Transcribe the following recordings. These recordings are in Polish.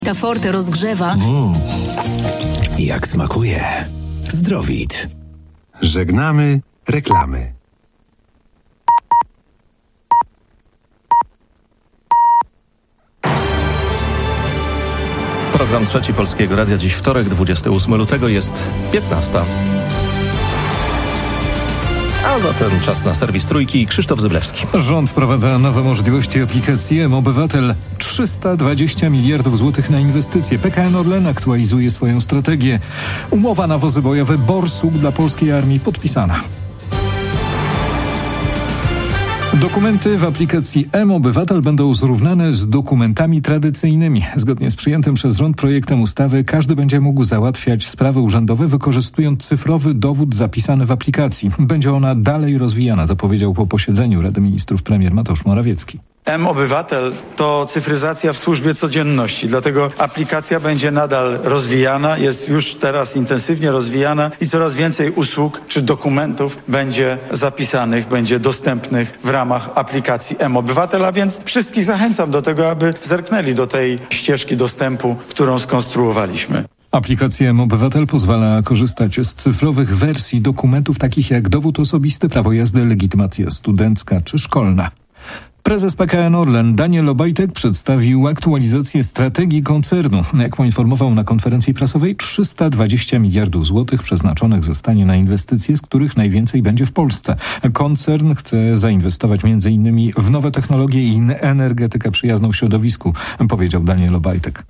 Ta Forte rozgrzewa. Jak smakuje. Zdrowit. Żegnamy reklamy. Program Trzeci Polskiego Radia. Dziś wtorek, 28 lutego, jest 15. A zatem czas na serwis Trójki. Krzysztof Zyblewski. Rząd wprowadza nowe możliwości aplikacji mObywatel. 320 miliardów złotych na inwestycje. PKN Orlen aktualizuje swoją strategię. Umowa na wozy bojowe Borsuk dla polskiej armii podpisana. Dokumenty w aplikacji mObywatel będą zrównane z dokumentami tradycyjnymi. Zgodnie z przyjętym przez rząd projektem ustawy każdy będzie mógł załatwiać sprawy urzędowe, wykorzystując cyfrowy dowód zapisany w aplikacji. Będzie ona dalej rozwijana, zapowiedział po posiedzeniu Rady Ministrów premier Mateusz Morawiecki. mObywatel to cyfryzacja w służbie codzienności, dlatego aplikacja będzie nadal rozwijana, jest już teraz intensywnie rozwijana i coraz więcej usług czy dokumentów będzie zapisanych, będzie dostępnych w ramach aplikacji mObywatel, a więc wszystkich zachęcam do tego, aby zerknęli do tej ścieżki dostępu, którą skonstruowaliśmy. Aplikacja mObywatel pozwala korzystać z cyfrowych wersji dokumentów takich jak dowód osobisty, prawo jazdy, legitymacja studencka czy szkolna. Prezes PKN Orlen Daniel Obajtek przedstawił aktualizację strategii koncernu. Jak poinformował na konferencji prasowej, 320 miliardów złotych przeznaczonych zostanie na inwestycje, z których najwięcej będzie w Polsce. Koncern chce zainwestować m.in. w nowe technologie i energetykę przyjazną środowisku, powiedział Daniel Obajtek.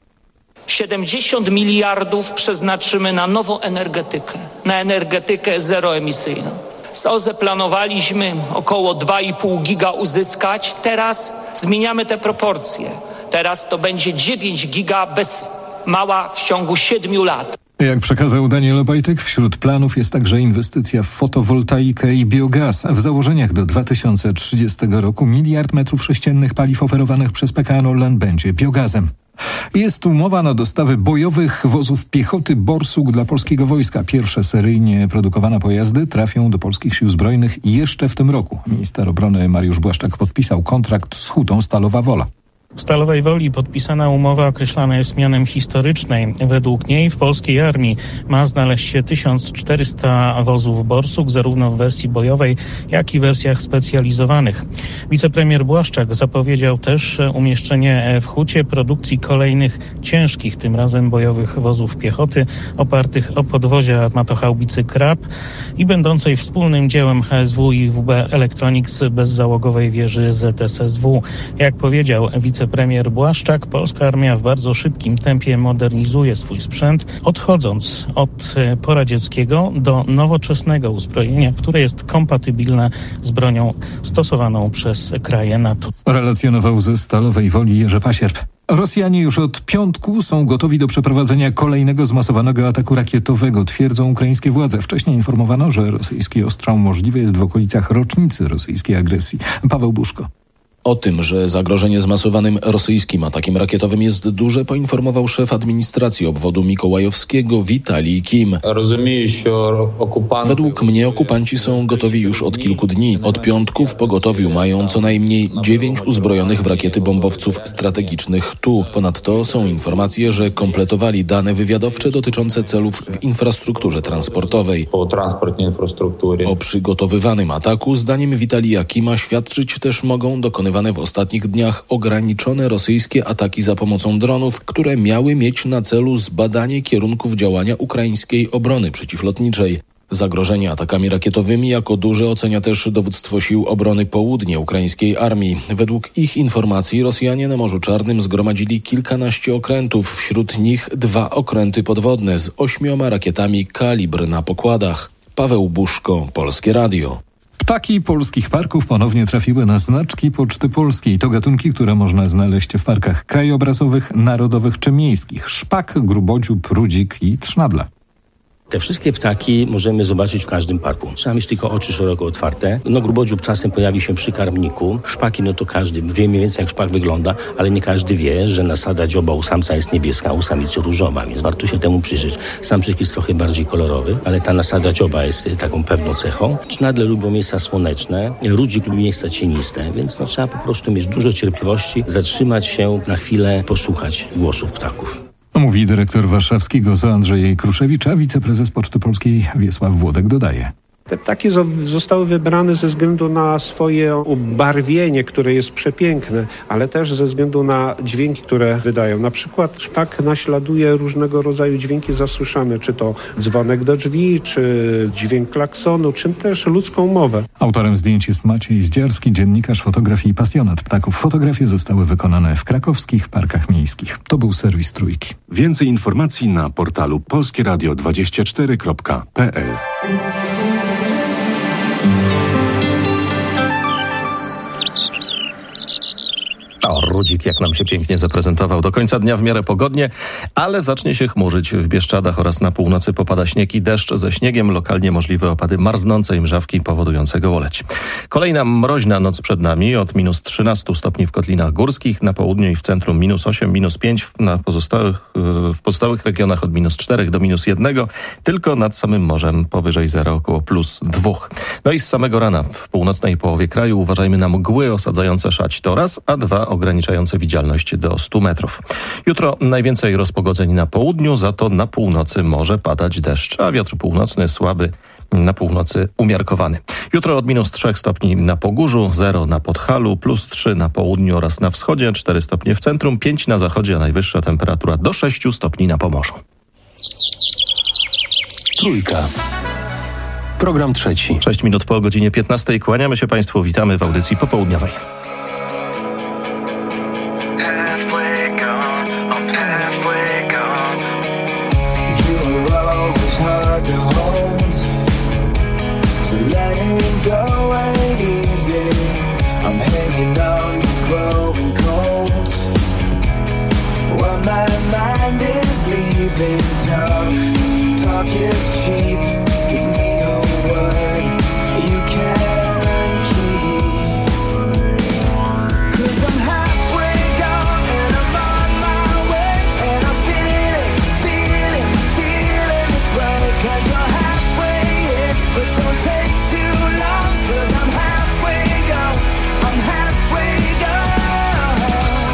70 miliardów przeznaczymy na nową energetykę, na energetykę zeroemisyjną. Z OZE planowaliśmy około 2,5 giga uzyskać. Teraz zmieniamy te proporcje. Teraz to będzie 9 giga bez mała w ciągu 7 lat. Jak przekazał Daniel Obajtek, wśród planów jest także inwestycja w fotowoltaikę i biogaz. W założeniach do 2030 roku 1 miliard metrów sześciennych paliw oferowanych przez PKN Orlen będzie biogazem. Jest umowa na dostawy bojowych wozów piechoty Borsuk dla polskiego wojska. Pierwsze seryjnie produkowane pojazdy trafią do polskich sił zbrojnych jeszcze w tym roku. Minister obrony Mariusz Błaszczak podpisał kontrakt z Hutą Stalowa Wola. W Stalowej Woli podpisana umowa określana jest mianem historycznej. Według niej w polskiej armii ma znaleźć się 1400 wozów Borsuk, zarówno w wersji bojowej, jak i wersjach specjalizowanych. Wicepremier Błaszczak zapowiedział też umieszczenie w Hucie produkcji kolejnych ciężkich, tym razem bojowych wozów piechoty, opartych o podwozie armatohaubicy Krab i będącej wspólnym dziełem HSW i WB Electronics bezzałogowej wieży ZSSW. Jak powiedział wicepremier Błaszczak, polska armia w bardzo szybkim tempie modernizuje swój sprzęt, odchodząc od poradzieckiego do nowoczesnego uzbrojenia, które jest kompatybilne z bronią stosowaną przez kraje NATO. Relacjonował ze Stalowej Woli Jerzy Pasierb. Rosjanie już od piątku są gotowi do przeprowadzenia kolejnego zmasowanego ataku rakietowego, twierdzą ukraińskie władze. Wcześniej informowano, że rosyjski ostrzał możliwy jest w okolicach rocznicy rosyjskiej agresji. Paweł Buszko. O tym, że zagrożenie zmasowanym rosyjskim atakiem rakietowym jest duże, poinformował szef administracji obwodu mikołajowskiego Witalij Kim. Według mnie okupanci są gotowi już od kilku dni. Od piątku w pogotowiu mają co najmniej 9 uzbrojonych w rakiety bombowców strategicznych Tu. Ponadto są informacje, że kompletowali dane wywiadowcze dotyczące celów w infrastrukturze transportowej. O przygotowywanym ataku, zdaniem Witalija Kima, świadczyć też mogą dokonywane w ostatnich dniach ograniczone rosyjskie ataki za pomocą dronów, które miały mieć na celu zbadanie kierunków działania ukraińskiej obrony przeciwlotniczej. Zagrożenie atakami rakietowymi jako duże ocenia też dowództwo sił obrony południa ukraińskiej armii. Według ich informacji Rosjanie na Morzu Czarnym zgromadzili kilkanaście okrętów, wśród nich 2 okręty podwodne z 8 rakietami kalibr na pokładach. Paweł Buszko, Polskie Radio. Ptaki polskich parków ponownie trafiły na znaczki Poczty Polskiej. To gatunki, które można znaleźć w parkach krajobrazowych, narodowych czy miejskich. Szpak, grubodziób, rudzik i trznadla. Te wszystkie ptaki możemy zobaczyć w każdym parku. Trzeba mieć tylko oczy szeroko otwarte. Grubodziób czasem pojawi się przy karmniku. Szpaki, to każdy wie mniej więcej jak szpak wygląda, ale nie każdy wie, że nasada dzioba u samca jest niebieska, a u samicy różowa, więc warto się temu przyjrzeć. Samczyk jest trochę bardziej kolorowy, ale ta nasada dzioba jest taką pewną cechą. Cznadle lubią miejsca słoneczne, rudzik lubi miejsca cieniste, więc trzeba po prostu mieć dużo cierpliwości, zatrzymać się na chwilę, posłuchać głosów ptaków. Mówi dyrektor warszawskiego ZOO Andrzej Kruszewicz, a wiceprezes Poczty Polskiej Wiesław Włodek dodaje. Te ptaki zostały wybrane ze względu na swoje ubarwienie, które jest przepiękne, ale też ze względu na dźwięki, które wydają. Na przykład szpak naśladuje różnego rodzaju dźwięki zasłyszane, czy to dzwonek do drzwi, czy dźwięk klaksonu, czy też ludzką mowę. Autorem zdjęć jest Maciej Zdziarski, dziennikarz fotografii i pasjonat ptaków. Fotografie zostały wykonane w krakowskich parkach miejskich. To był serwis Trójki. Więcej informacji na portalu polskieradio24.pl. Rudzik jak nam się pięknie zaprezentował. Do końca dnia w miarę pogodnie, ale zacznie się chmurzyć. W Bieszczadach oraz na północy popada śnieg i deszcz ze śniegiem. Lokalnie możliwe opady marznącej mrzawki powodujące gołoleć. Kolejna mroźna noc przed nami. Od minus 13 stopni w Kotlinach Górskich, na południu i w centrum minus 8, minus 5, w pozostałych regionach od minus 4 do minus 1. Tylko nad samym morzem powyżej 0, około plus 2. No i z samego rana w północnej połowie kraju uważajmy na mgły osadzające szać to raz, a dwa ograniczające widzialność do 100 metrów. Jutro najwięcej rozpogodzeń na południu, za to na północy może padać deszcz, a wiatr północny słaby, na północy umiarkowany. Jutro od minus 3 stopni na Pogórzu, 0 na Podhalu, plus 3 na południu oraz na wschodzie, 4 stopnie w centrum, 5 na zachodzie, a najwyższa temperatura do 6 stopni na Pomorzu. Trójka. Program trzeci. 6 minut po godzinie 15. Kłaniamy się Państwu, witamy w audycji popołudniowej. Talk is cheap. Give me your word you can keep. 'Cause I'm halfway gone and I'm on my way, and I'm feeling this way. 'Cause you're halfway in, but don't take too long. 'Cause I'm halfway gone, I'm halfway gone.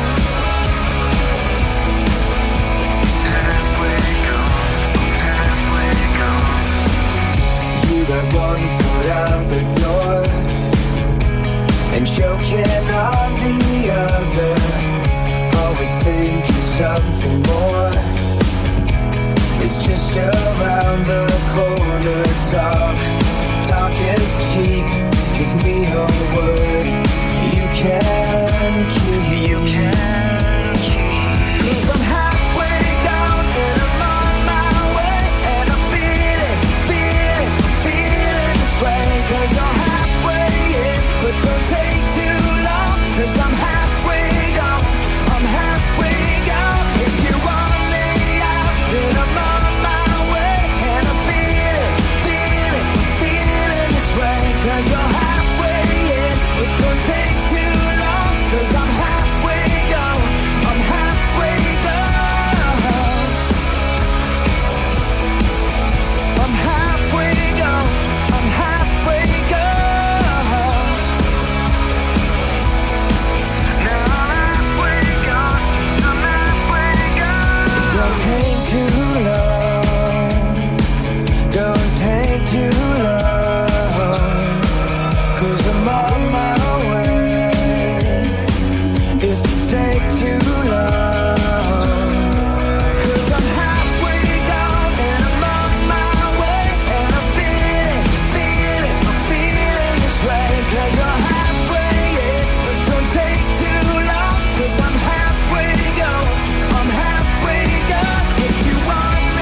Got one foot out the door and choking on the other. Always thinking something more is just around the corner. Talk is cheap. Give me your word you can keep. 'Cause I'm halfway gone and I'm on my way, and I'm feeling this way. 'Cause you're halfway in, but don't take too long. 'Cause I'm halfway gone, I'm halfway gone. If you want me out, then I'm on my way, and I'm feeling this way. 'Cause you're halfway in, but don't take too long. 'Cause I'm halfway gone, I'm halfway gone. I'm halfway gone, I'm halfway gone. Now I'm halfway gone, I'm halfway gone. Don't take too long, don't take too long. 'Cause I'm on my way. If you take too long, 'cause I'm halfway gone and I'm on my way, and I'm feeling this way. 'Cause you're halfway in, but don't take too long. 'Cause I'm halfway gone, I'm halfway gone. If you want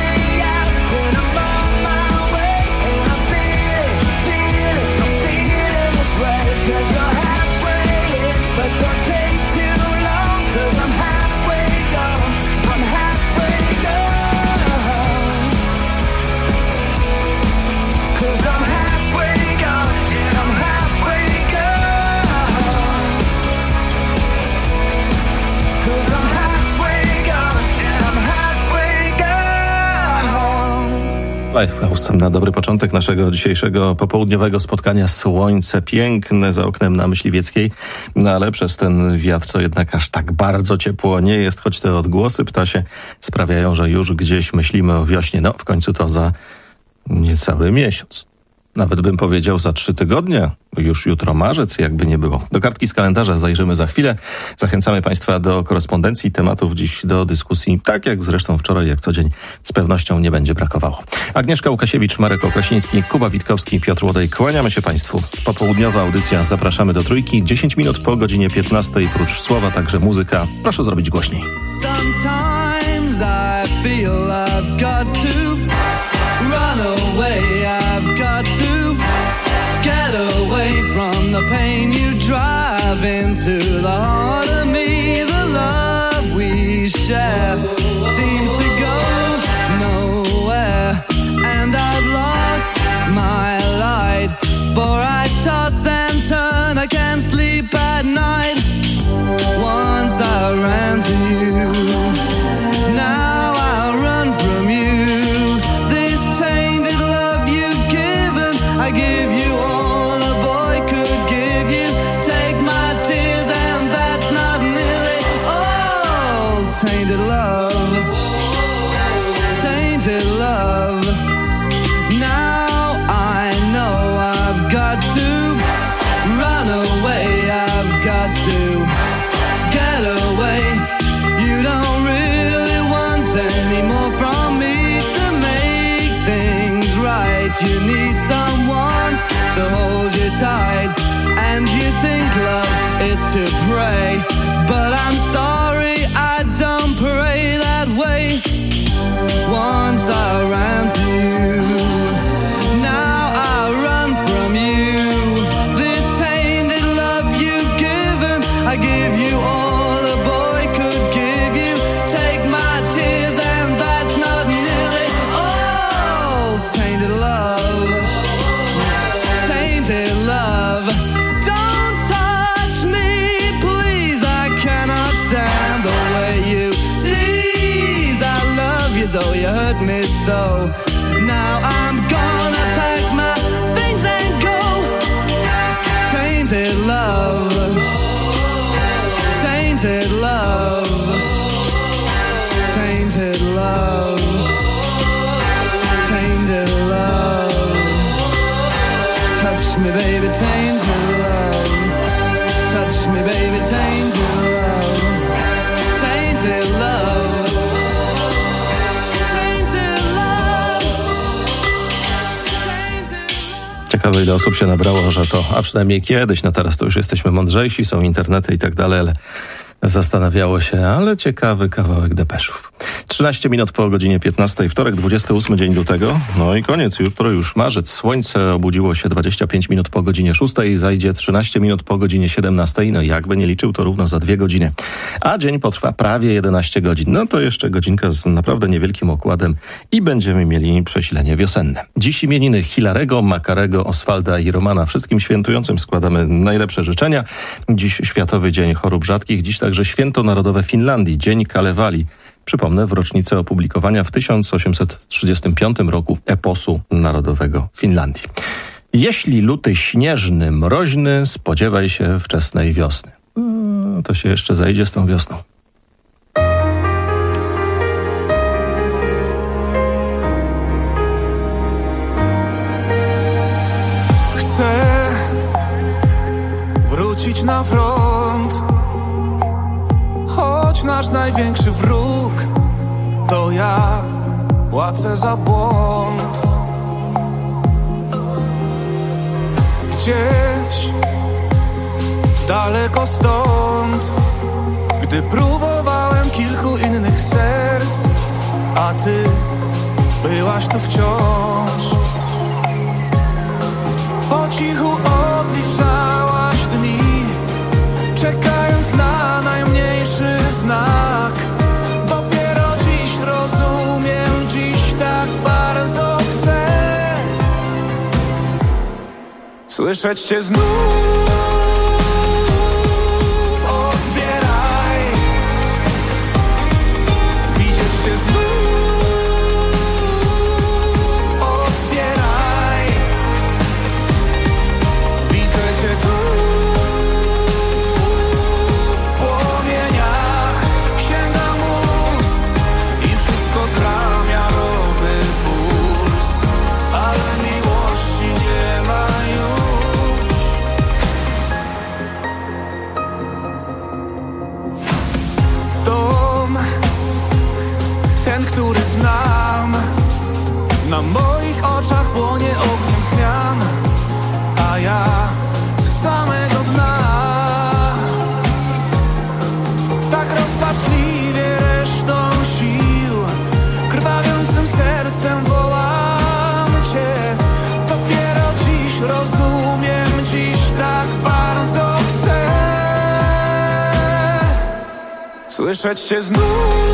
Lifehouse na dobry początek naszego dzisiejszego popołudniowego spotkania. Słońce piękne za oknem na Myśliwieckiej, no ale przez ten wiatr to jednak aż tak bardzo ciepło nie jest, choć te odgłosy ptasie sprawiają, że już gdzieś myślimy o wiośnie. No w końcu to za niecały miesiąc. Nawet bym powiedział za 3 tygodnie, już jutro marzec, jakby nie było. Do kartki z kalendarza zajrzymy za chwilę. Zachęcamy Państwa do korespondencji, tematów dziś do dyskusji, tak jak zresztą wczoraj, jak co dzień, z pewnością nie będzie brakowało. Agnieszka Łukasiewicz, Marek Okrasiński, Kuba Witkowski, Piotr Łodej. Kłaniamy się Państwu. Popołudniowa audycja Zapraszamy do Trójki. 10 minut po godzinie 15, prócz słowa także muzyka. Proszę zrobić głośniej. Sometimes I feel I've got to run away, I've got to get away from the pain you drive into the heart of me. The love we share seems to go nowhere, and I've lost my light, for I toss and turn, I can't sleep at night. Once I ran to you, now I run from you. This tainted love you've given, I give you all a boy could give you. Take my tears and that's not nearly all. Tainted love, tainted love. Now I know I've got to run away, I've got to get away. You don't really want any more from me to make things right. You need someone to hold you tight, and you think love is to pray, but I'm sorry, I don't pray that way. Once I ran to you, now I run from you. This tainted love you've given, I give you all a boy could give you. Take my tears and that's not nearly all. Tainted love, tainted love. Don't touch me, please, I cannot stand the way you tease. I love you though you hurt me so. Now I'm gonna pack my things and go. Tainted love, tainted love, tainted love, tainted love. Touch me, baby, tainted love. Touch me, baby, tainted love. Tainted love, tainted love, tainted love. Ciekawe, ile osób się nabrało, że to, a przynajmniej kiedyś, no teraz to już jesteśmy mądrzejsi, są internety i tak dalej, ale zastanawiało się, ale ciekawy kawałek depeszów. 13 minut po godzinie 15, wtorek, 28 dzień lutego. No i koniec, jutro już marzec. Słońce obudziło się 25 minut po godzinie 6, zajdzie 13 minut po godzinie 17. No jakby nie liczył, to równo za 2 godziny. A dzień potrwa prawie 11 godzin. No to jeszcze godzinka z naprawdę niewielkim okładem i będziemy mieli przesilenie wiosenne. Dziś imieniny Hilarego, Makarego, Oswalda i Romana. Wszystkim świętującym składamy najlepsze życzenia. Dziś Światowy Dzień Chorób Rzadkich, dziś także Święto Narodowe Finlandii, Dzień Kalewali. Przypomnę, w rocznicę opublikowania w 1835 roku eposu narodowego Finlandii. Jeśli luty śnieżny, mroźny, spodziewaj się wczesnej wiosny. To się jeszcze zajdzie z tą wiosną. Chcę wrócić na front, choć nasz największy wróg to ja płacę za błąd. Gdzieś daleko stąd, gdy próbowałem kilku innych serc, a ty byłaś tu wciąż. Po cichu odliczałaś dni, czekając na najmniejszy znak. Dopiero dziś rozumiem, dziś tak bardzo chcę słyszeć cię znów. Odbieraj, widzieć się znów. ten, który znam. Na moich oczach płonie ogniem zmian, a ja z samego dna tak rozpaczliwie resztą sił, krwawiącym sercem wołam Cię. Dopiero dziś rozumiem, dziś tak bardzo chcę słyszeć Cię znów.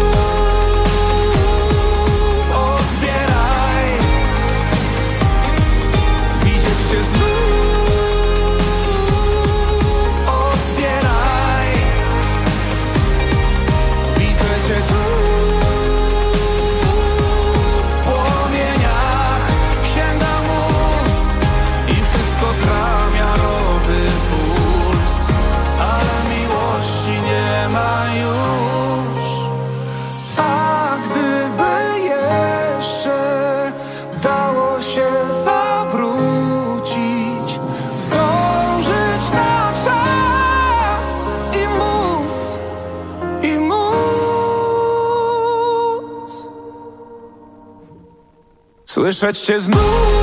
Słyszeć Cię znów.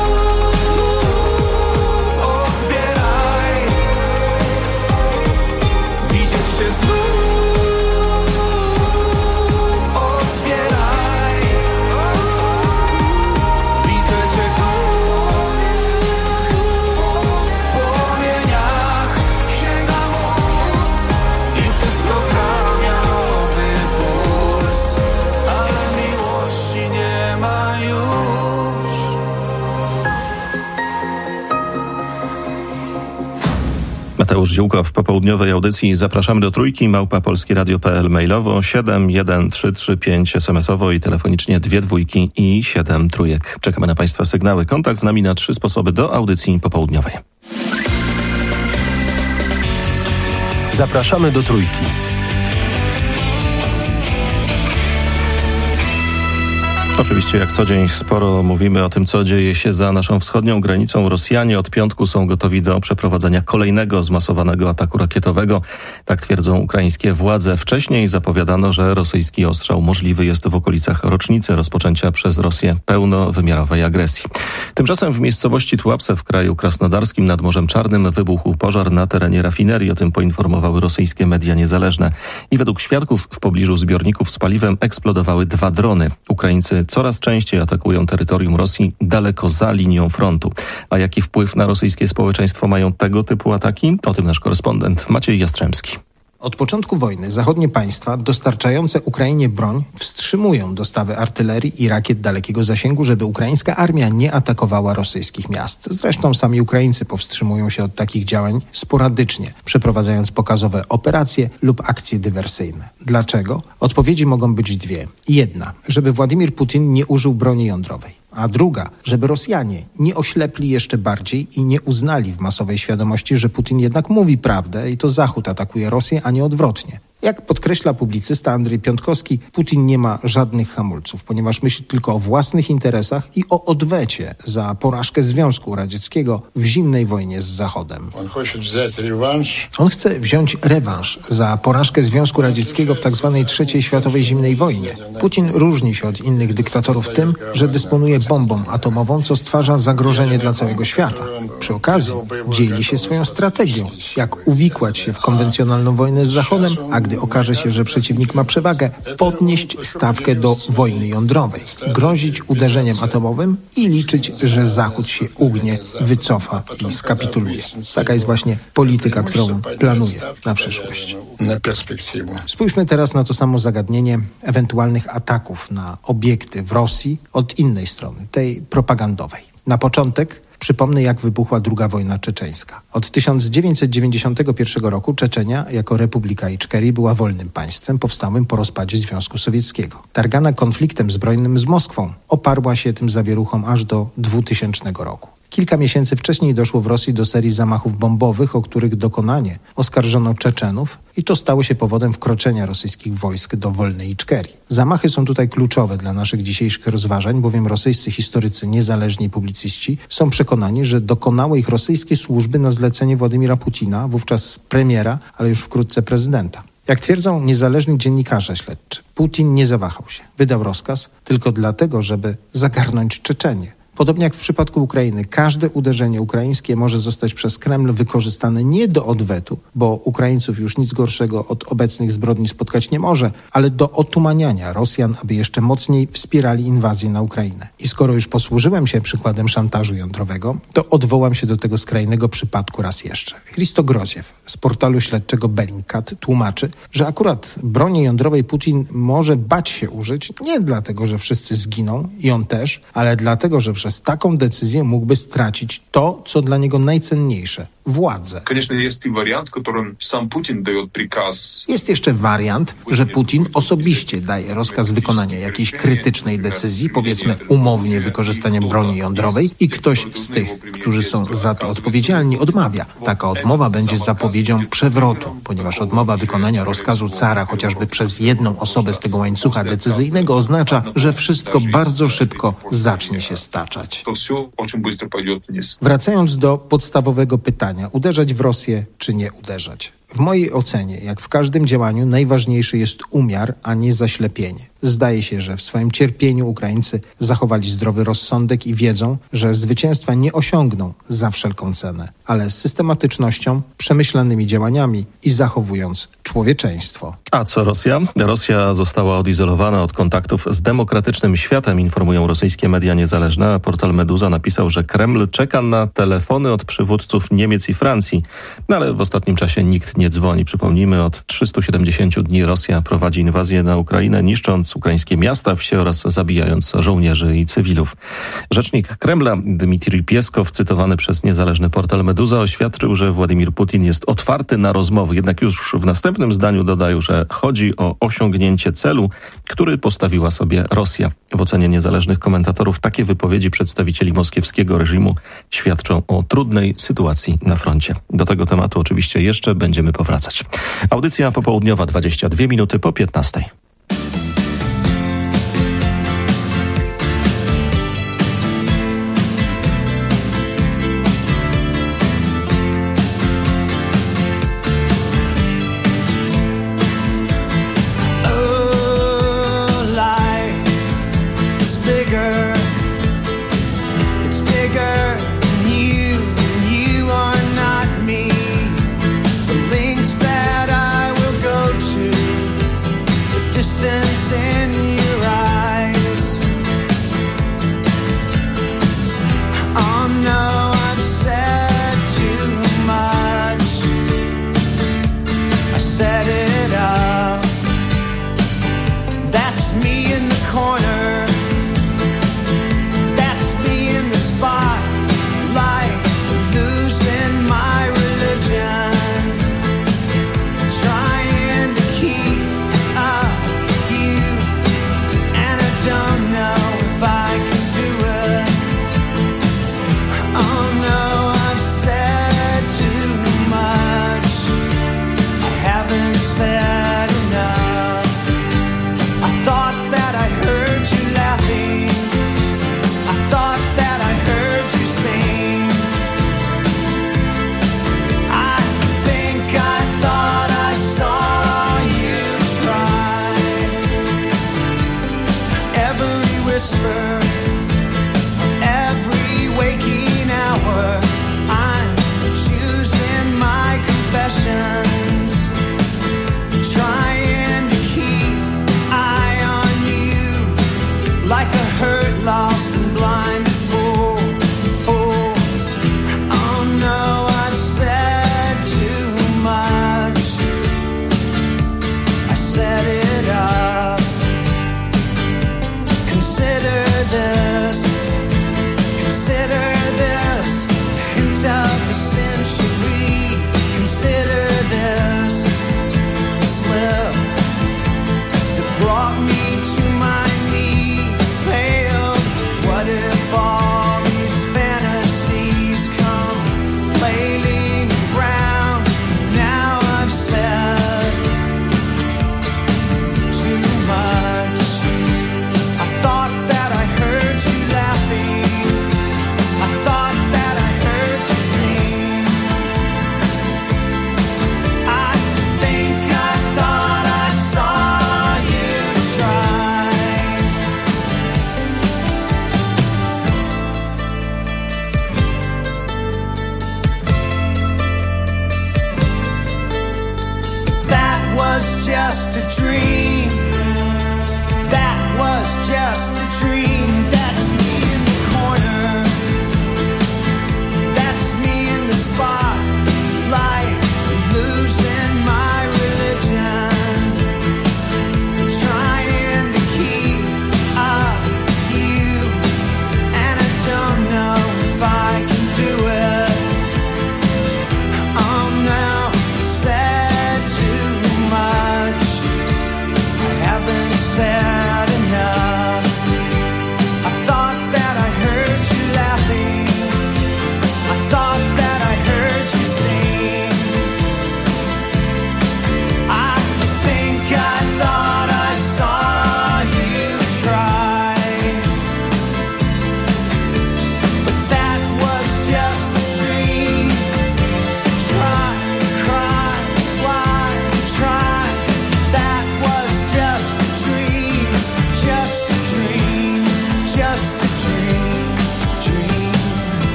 Mateusz Ziółko w popołudniowej audycji. Zapraszamy do Trójki, @polskieradio.pl, mailowo 71335, SMS-owo i telefonicznie 2 dwójki i 7 trójek. Czekamy na Państwa sygnały. Kontakt z nami na 3 sposoby do audycji popołudniowej. Zapraszamy do Trójki. Oczywiście jak co dzień sporo mówimy o tym, co dzieje się za naszą wschodnią granicą. Rosjanie od piątku są gotowi do przeprowadzenia kolejnego zmasowanego ataku rakietowego. Tak twierdzą ukraińskie władze. Wcześniej zapowiadano, że rosyjski ostrzał możliwy jest w okolicach rocznicy rozpoczęcia przez Rosję pełnowymiarowej agresji. Tymczasem w miejscowości Tułapse w kraju krasnodarskim nad Morzem Czarnym wybuchł pożar na terenie rafinerii. O tym poinformowały rosyjskie media niezależne. I według świadków w pobliżu zbiorników z paliwem eksplodowały 2 drony. Ukraińcy coraz częściej atakują terytorium Rosji daleko za linią frontu. A jaki wpływ na rosyjskie społeczeństwo mają tego typu ataki? O tym nasz korespondent Maciej Jastrzębski. Od początku wojny zachodnie państwa dostarczające Ukrainie broń wstrzymują dostawy artylerii i rakiet dalekiego zasięgu, żeby ukraińska armia nie atakowała rosyjskich miast. Zresztą sami Ukraińcy powstrzymują się od takich działań sporadycznie, przeprowadzając pokazowe operacje lub akcje dywersyjne. Dlaczego? Odpowiedzi mogą być 2. Jedna, żeby Władimir Putin nie użył broni jądrowej. A druga, żeby Rosjanie nie oślepli jeszcze bardziej i nie uznali w masowej świadomości, że Putin jednak mówi prawdę i to Zachód atakuje Rosję, a nie odwrotnie. Jak podkreśla publicysta Andrzej Piątkowski, Putin nie ma żadnych hamulców, ponieważ myśli tylko o własnych interesach i o odwecie za porażkę Związku Radzieckiego w zimnej wojnie z Zachodem. On chce wziąć rewanż za porażkę Związku Radzieckiego w tzw. III światowej zimnej wojnie. Putin różni się od innych dyktatorów tym, że dysponuje bombą atomową, co stwarza zagrożenie dla całego świata. Przy okazji dzieli się swoją strategią, jak uwikłać się w konwencjonalną wojnę z Zachodem, a gdy okaże się, że przeciwnik ma przewagę, podnieść stawkę do wojny jądrowej, grozić uderzeniem atomowym i liczyć, że Zachód się ugnie, wycofa i skapituluje. Taka jest właśnie polityka, którą planuje na przyszłość. Spójrzmy teraz na to samo zagadnienie ewentualnych ataków na obiekty w Rosji od innej strony, tej propagandowej. Na początek przypomnę, jak wybuchła II wojna czeczeńska. Od 1991 roku Czeczenia jako Republika Iczkerii była wolnym państwem powstałym po rozpadzie Związku Sowieckiego. Targana konfliktem zbrojnym z Moskwą oparła się tym zawieruchom aż do 2000 roku. Kilka miesięcy wcześniej doszło w Rosji do serii zamachów bombowych, o których dokonanie oskarżono Czeczenów i to stało się powodem wkroczenia rosyjskich wojsk do wolnej Iczkerii. Zamachy są tutaj kluczowe dla naszych dzisiejszych rozważań, bowiem rosyjscy historycy, niezależni i publicyści są przekonani, że dokonały ich rosyjskie służby na zlecenie Władimira Putina, wówczas premiera, ale już wkrótce prezydenta. Jak twierdzą niezależni dziennikarze śledczy, Putin nie zawahał się. Wydał rozkaz tylko dlatego, żeby zagarnąć Czeczenię. Podobnie jak w przypadku Ukrainy, każde uderzenie ukraińskie może zostać przez Kreml wykorzystane nie do odwetu, bo Ukraińców już nic gorszego od obecnych zbrodni spotkać nie może, ale do otumaniania Rosjan, aby jeszcze mocniej wspierali inwazję na Ukrainę. I skoro już posłużyłem się przykładem szantażu jądrowego, to odwołam się do tego skrajnego przypadku raz jeszcze. Hristo Groziew z portalu śledczego Bellingcat tłumaczy, że akurat broni jądrowej Putin może bać się użyć nie dlatego, że wszyscy zginą i on też, ale dlatego, że przez taką decyzję mógłby stracić to, co dla niego najcenniejsze – władzę. Jest jeszcze wariant, że Putin osobiście daje rozkaz wykonania jakiejś krytycznej decyzji, powiedzmy umownie wykorzystaniem broni jądrowej i ktoś z tych, którzy są za to odpowiedzialni, odmawia. Taka odmowa będzie zapowiedzią przewrotu, ponieważ odmowa wykonania rozkazu cara chociażby przez jedną osobę z tego łańcucha decyzyjnego oznacza, że wszystko bardzo szybko zacznie się staczać. Wracając do podstawowego pytania, uderzać w Rosję czy nie uderzać? W mojej ocenie, jak w każdym działaniu, najważniejszy jest umiar, a nie zaślepienie. Zdaje się, że w swoim cierpieniu Ukraińcy zachowali zdrowy rozsądek i wiedzą, że zwycięstwa nie osiągną za wszelką cenę, ale z systematycznością, przemyślanymi działaniami i zachowując człowieczeństwo. A co Rosja? Rosja została odizolowana od kontaktów z demokratycznym światem, informują rosyjskie media niezależne. A portal Meduza napisał, że Kreml czeka na telefony od przywódców Niemiec i Francji. No ale w ostatnim czasie nikt nie dzwoni. Przypomnijmy, od 370 dni Rosja prowadzi inwazję na Ukrainę, niszcząc ukraińskie miasta, wsie oraz zabijając żołnierzy i cywilów. Rzecznik Kremla Dmitrij Pieskow, cytowany przez niezależny portal Meduza, oświadczył, że Władimir Putin jest otwarty na rozmowy. Jednak już w następnym zdaniu dodał, że chodzi o osiągnięcie celu, który postawiła sobie Rosja. W ocenie niezależnych komentatorów takie wypowiedzi przedstawicieli moskiewskiego reżimu świadczą o trudnej sytuacji na froncie. Do tego tematu oczywiście jeszcze będziemy powracać. Audycja popołudniowa 22 minuty po 15. That I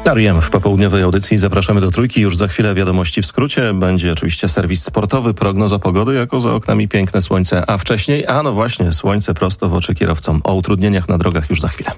R.E.M. w popołudniowej audycji. Zapraszamy do Trójki. Już za chwilę wiadomości w skrócie. Będzie oczywiście serwis sportowy, prognoza pogody, jako za oknami piękne słońce. A wcześniej, no właśnie, słońce prosto w oczy kierowcom. O utrudnieniach na drogach już za chwilę.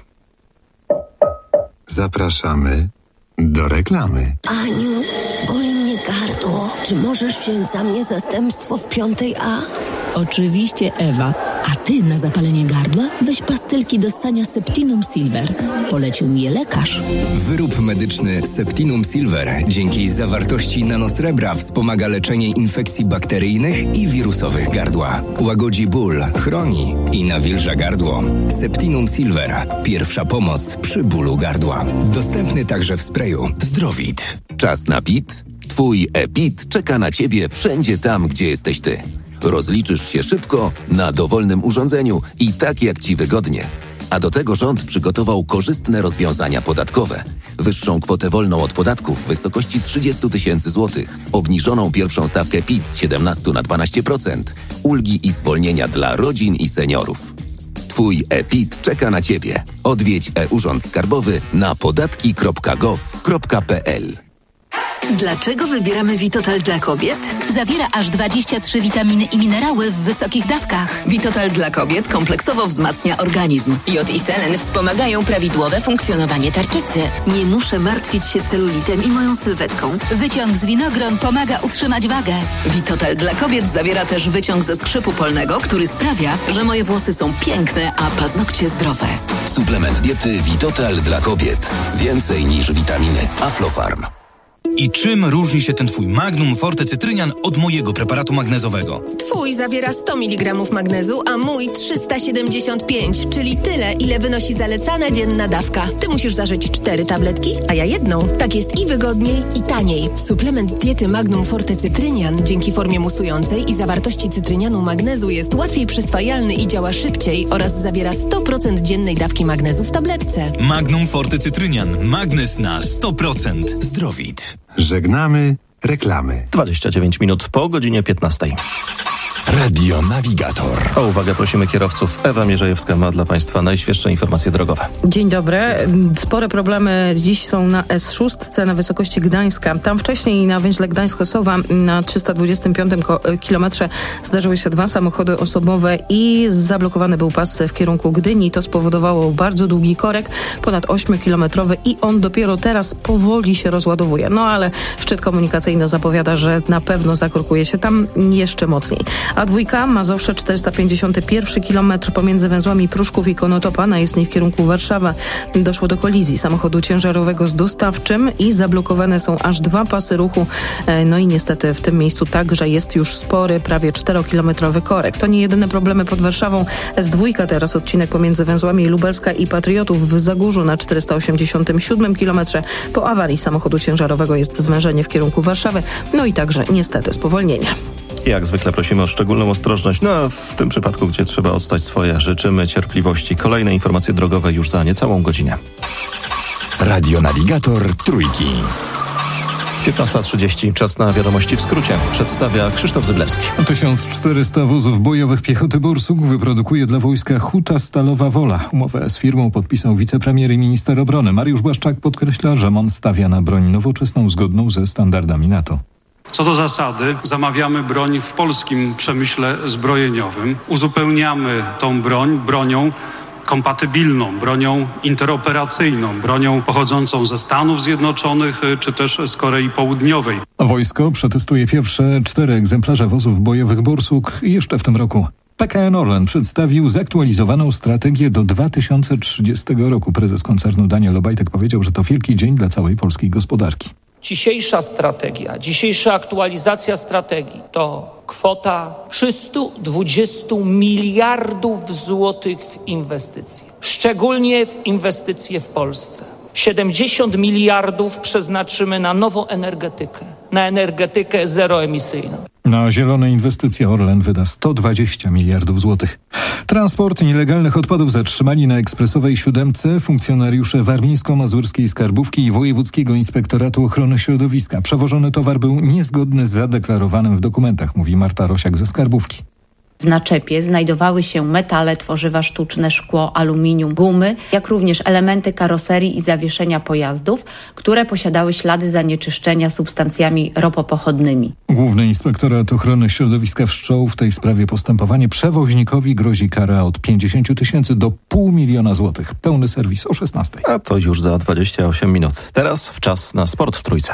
Zapraszamy do reklamy. Aniu, boli mnie gardło. Czy możesz wziąć za mnie zastępstwo w 5A? Oczywiście, Ewa. A ty na zapalenie gardła weź pastylki do ssania Septinum Silver. Polecił mi je lekarz. Wyrób medyczny Septinum Silver dzięki zawartości nanosrebra wspomaga leczenie infekcji bakteryjnych i wirusowych gardła. Łagodzi ból, chroni i nawilża gardło. Septinum Silver. Pierwsza pomoc przy bólu gardła. Dostępny także w sprayu. Zdrowit. Czas na PIT? Twój e-PIT czeka na Ciebie wszędzie tam, gdzie jesteś Ty. Rozliczysz się szybko, na dowolnym urządzeniu i tak jak Ci wygodnie. A do tego rząd przygotował korzystne rozwiązania podatkowe. Wyższą kwotę wolną od podatków w wysokości 30 000 złotych. Obniżoną pierwszą stawkę PIT z 17 na 12%. Ulgi i zwolnienia dla rodzin i seniorów. Twój e-PIT czeka na Ciebie. Odwiedź e-Urząd Skarbowy na podatki.gov.pl. Dlaczego wybieramy Vitotal dla kobiet? Zawiera aż 23 witaminy i minerały w wysokich dawkach. Vitotal dla kobiet kompleksowo wzmacnia organizm. Jod i selen wspomagają prawidłowe funkcjonowanie tarczycy. Nie muszę martwić się celulitem i moją sylwetką. Wyciąg z winogron pomaga utrzymać wagę. Vitotal dla kobiet zawiera też wyciąg ze skrzypu polnego, który sprawia, że moje włosy są piękne, a paznokcie zdrowe. Suplement diety Vitotal dla kobiet. Więcej niż witaminy. Aflofarm. I czym różni się ten twój Magnum Forte Cytrynian od mojego preparatu magnezowego? Twój zawiera 100 mg magnezu, a mój 375, czyli tyle, ile wynosi zalecana dzienna dawka. Ty musisz zażyć 4 tabletki, a ja jedną. Tak jest i wygodniej, i taniej. Suplement diety Magnum Forte Cytrynian dzięki formie musującej i zawartości cytrynianu magnezu jest łatwiej przyswajalny i działa szybciej oraz zawiera 100% dziennej dawki magnezu w tabletce. Magnum Forte Cytrynian. Magnes na 100%. Zdrowit. Żegnamy reklamy. 29 minut po godzinie 15. Radio Navigator. O uwagę prosimy kierowców. Ewa Mierzejewska ma dla Państwa najświeższe informacje drogowe. Dzień dobry. Spore problemy dziś są na S6 na wysokości Gdańska. Tam wcześniej na węźle Gdańsk-Osowa na 325 kilometrze zdarzyły się 2 samochody osobowe i zablokowany był pas w kierunku Gdyni. To spowodowało bardzo długi korek, ponad 8-kilometrowy i on dopiero teraz powoli się rozładowuje. No ale szczyt komunikacyjny zapowiada, że na pewno zakorkuje się tam jeszcze mocniej. A2 Mazowsze 451 km pomiędzy węzłami Pruszków i Konotopa na jezdni w kierunku Warszawa. Doszło do kolizji samochodu ciężarowego z dostawczym i zablokowane są aż 2 pasy ruchu. No i niestety w tym miejscu także jest już spory, prawie 4-kilometrowy korek. To nie jedyne problemy pod Warszawą. S2 teraz odcinek pomiędzy węzłami Lubelska i Patriotów w Zagórzu na 487 km. Po awarii samochodu ciężarowego jest zwężenie w kierunku Warszawy. No i także niestety spowolnienia. Jak zwykle prosimy o szczególną ostrożność. No a w tym przypadku, gdzie trzeba odstać swoje, życzymy cierpliwości. Kolejne informacje drogowe już za niecałą godzinę. Radio Navigator Trójki. 15:30. Czas na wiadomości w skrócie. Przedstawia Krzysztof Zyblewski. 1400 wozów bojowych piechoty Borsuk wyprodukuje dla wojska Huta Stalowa Wola. Umowę z firmą podpisał wicepremier i minister obrony. Mariusz Błaszczak podkreśla, że MON stawia na broń nowoczesną, zgodną ze standardami NATO. Co do zasady, zamawiamy broń w polskim przemyśle zbrojeniowym. Uzupełniamy tą broń bronią kompatybilną, bronią interoperacyjną, bronią pochodzącą ze Stanów Zjednoczonych czy też z Korei Południowej. Wojsko przetestuje pierwsze 4 egzemplarze wozów bojowych Borsuk jeszcze w tym roku. PKN Orlen przedstawił zaktualizowaną strategię do 2030 roku. Prezes koncernu Daniel Obajtek powiedział, że to wielki dzień dla całej polskiej gospodarki. Dzisiejsza strategia, dzisiejsza aktualizacja strategii to kwota 320 miliardów złotych w inwestycje. Szczególnie w inwestycje w Polsce. 70 miliardów przeznaczymy na nową energetykę, na energetykę zeroemisyjną. Na zielone inwestycje Orlen wyda 120 miliardów złotych. Transport nielegalnych odpadów zatrzymali na ekspresowej 7 funkcjonariusze Warmińsko-Mazurskiej Skarbówki i Wojewódzkiego Inspektoratu Ochrony Środowiska. Przewożony towar był niezgodny z zadeklarowanym w dokumentach, mówi Marta Rosiak ze Skarbówki. W naczepie znajdowały się metale, tworzywa sztuczne, szkło, aluminium, gumy, jak również elementy karoserii i zawieszenia pojazdów, które posiadały ślady zanieczyszczenia substancjami ropopochodnymi. Główny Inspektorat Ochrony Środowiska wszczął w tej sprawie postępowanie. Przewoźnikowi grozi kara od 50 000 do 500 000 złotych. Pełny serwis o 16. A to już za 28 minut. Teraz czas na sport w Trójce.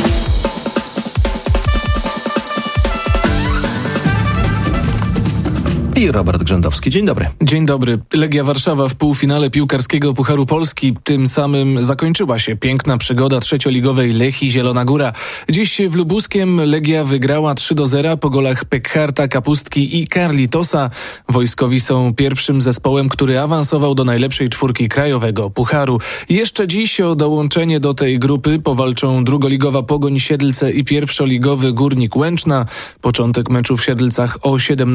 I Robert Grzędowski. Dzień dobry. Dzień dobry. Legia Warszawa w półfinale piłkarskiego Pucharu Polski. Tym samym zakończyła się piękna przygoda trzecioligowej Lechii Zielona Góra. Dziś w Lubuskiem Legia wygrała 3-0 po golach Pekharta, Kapustki i Carlitosa. Wojskowi są pierwszym zespołem, który awansował do najlepszej czwórki krajowego Pucharu. Jeszcze dziś o dołączenie do tej grupy powalczą drugoligowa Pogoń Siedlce i pierwszoligowy Górnik Łęczna. Początek meczu w Siedlcach o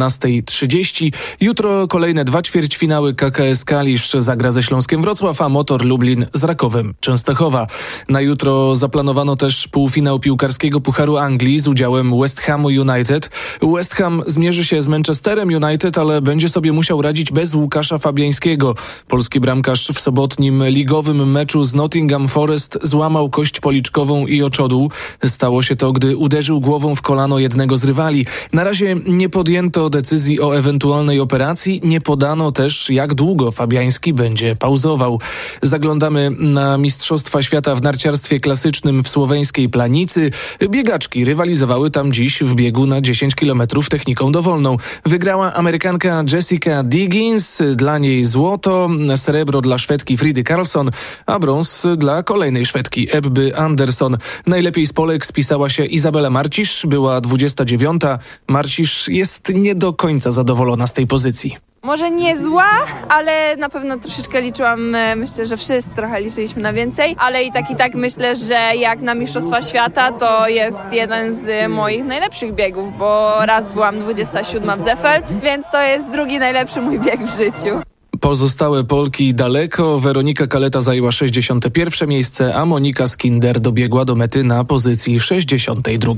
17:30. Jutro kolejne 2 ćwierćfinały. KKS Kalisz zagra ze Śląskiem Wrocław, a Motor Lublin z Rakowem Częstochowa. Na jutro zaplanowano też półfinał piłkarskiego Pucharu Anglii z udziałem West Hamu United. West Ham zmierzy się z Manchesterem United, ale będzie sobie musiał radzić bez Łukasza Fabiańskiego. Polski bramkarz w sobotnim ligowym meczu z Nottingham Forest złamał kość policzkową i oczodół. Stało się to, gdy uderzył głową w kolano jednego z rywali. Na razie nie podjęto decyzji o ewentualnej operacji. Nie podano też, jak długo Fabiański będzie pauzował. Zaglądamy na Mistrzostwa Świata w narciarstwie klasycznym w słoweńskiej Planicy. Biegaczki rywalizowały tam dziś w biegu na 10 km techniką dowolną. Wygrała Amerykanka Jessica Diggins, dla niej złoto, srebro dla Szwedki Fridy Karlsson, a brąz dla kolejnej Szwedki Ebby Andersson. Najlepiej z Polek spisała się Izabela Marcisz, była 29. Marcisz jest nie do końca zadowolona z tej pozycji. Może nie zła, ale na pewno troszeczkę liczyłam, myślę, że wszyscy trochę liczyliśmy na więcej, ale i tak myślę, że jak na Mistrzostwa Świata to jest jeden z moich najlepszych biegów, bo raz byłam 27 w Zefeld, więc to jest drugi najlepszy mój bieg w życiu. Pozostałe Polki daleko. Weronika Kaleta zajęła 61. miejsce, a Monika Skinder dobiegła do mety na pozycji 62.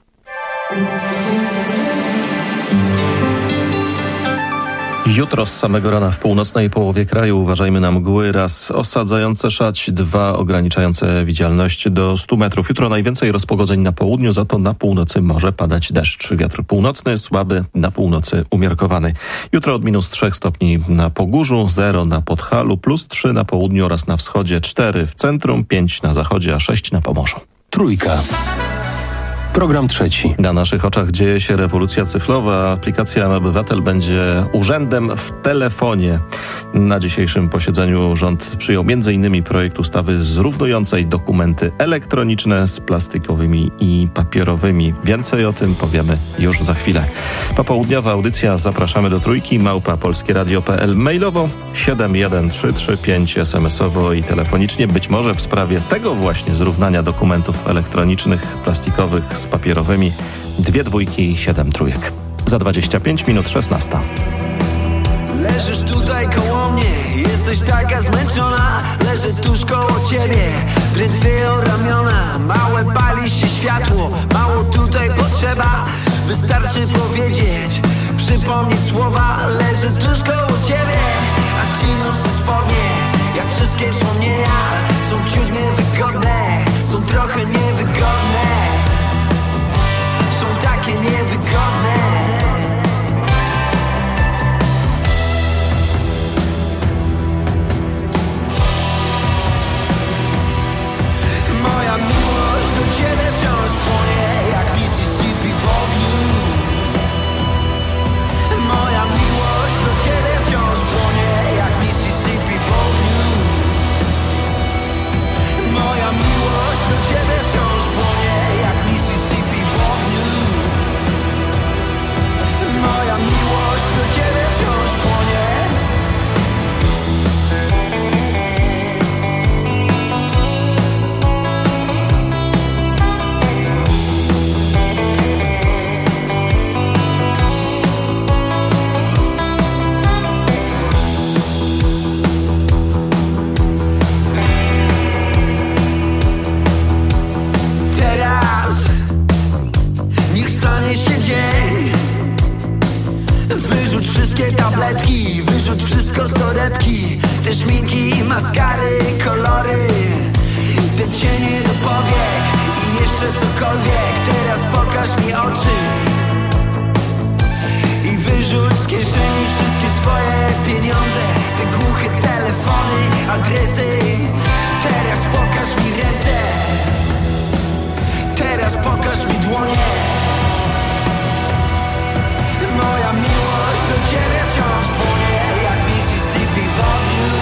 Jutro z samego rana w północnej połowie kraju uważajmy na mgły, raz osadzające szać, 2 ograniczające widzialność do 100 metrów. Jutro najwięcej rozpogodzeń na południu, za to na północy może padać deszcz. Wiatr północny słaby, na północy umiarkowany. Jutro od -3 stopni na Pogórzu, 0 na Podhalu, +3 na południu oraz na wschodzie, 4 w centrum, 5 na zachodzie, a 6 na Pomorzu. Trójka. Program trzeci. Na naszych oczach dzieje się rewolucja cyfrowa. Aplikacja Obywatel będzie urzędem w telefonie. Na dzisiejszym posiedzeniu rząd przyjął m.in. projekt ustawy zrównującej dokumenty elektroniczne z plastikowymi i papierowymi. Więcej o tym powiemy już za chwilę. Popołudniowa audycja Zapraszamy do Trójki, @polskieradio.pl, mailowo 71335, SMS-owo i telefonicznie, być może w sprawie tego właśnie zrównania dokumentów elektronicznych, plastikowych z papierowymi. 2 dwójki i 7 trójek. Za 25 minut 16. Leżysz tutaj koło mnie, jesteś taka zmęczona. Leżę tuż koło ciebie, drętwieją ramiona. Małe pali się światło, mało tutaj potrzeba. Wystarczy powiedzieć, przypomnieć słowa. Leżę tuż koło ciebie, a ci noszę spodnie. Jak wszystkie wspomnienia są ciut niewygodne, są trochę niewygodne, są takie niewygodne. Moja miłość do ciebie wciąż płonie jak Mississippi w ogniu. Moja miłość do ciebie Wyrzuć wszystko z torebki, te szminki, maskary, kolory, te cienie do powiek i jeszcze cokolwiek. Teraz pokaż mi oczy i wyrzuć z kieszeni wszystkie swoje pieniądze, te głuche telefony, adresy. Teraz pokaż mi ręce, teraz pokaż mi dłonie. Moja miłość do ciebie wciąż płonie jak Mississippi w ogniu.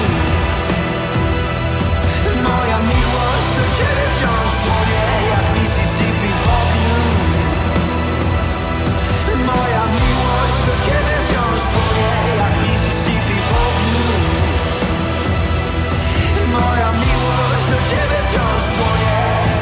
Moja miłość do ciebie wciąż płonie jak Mississippi w ogniu. Moja miłość do ciebie wciąż płonie jak Mississippi w ogniu. Moja miłość do ciebie wciąż płonie.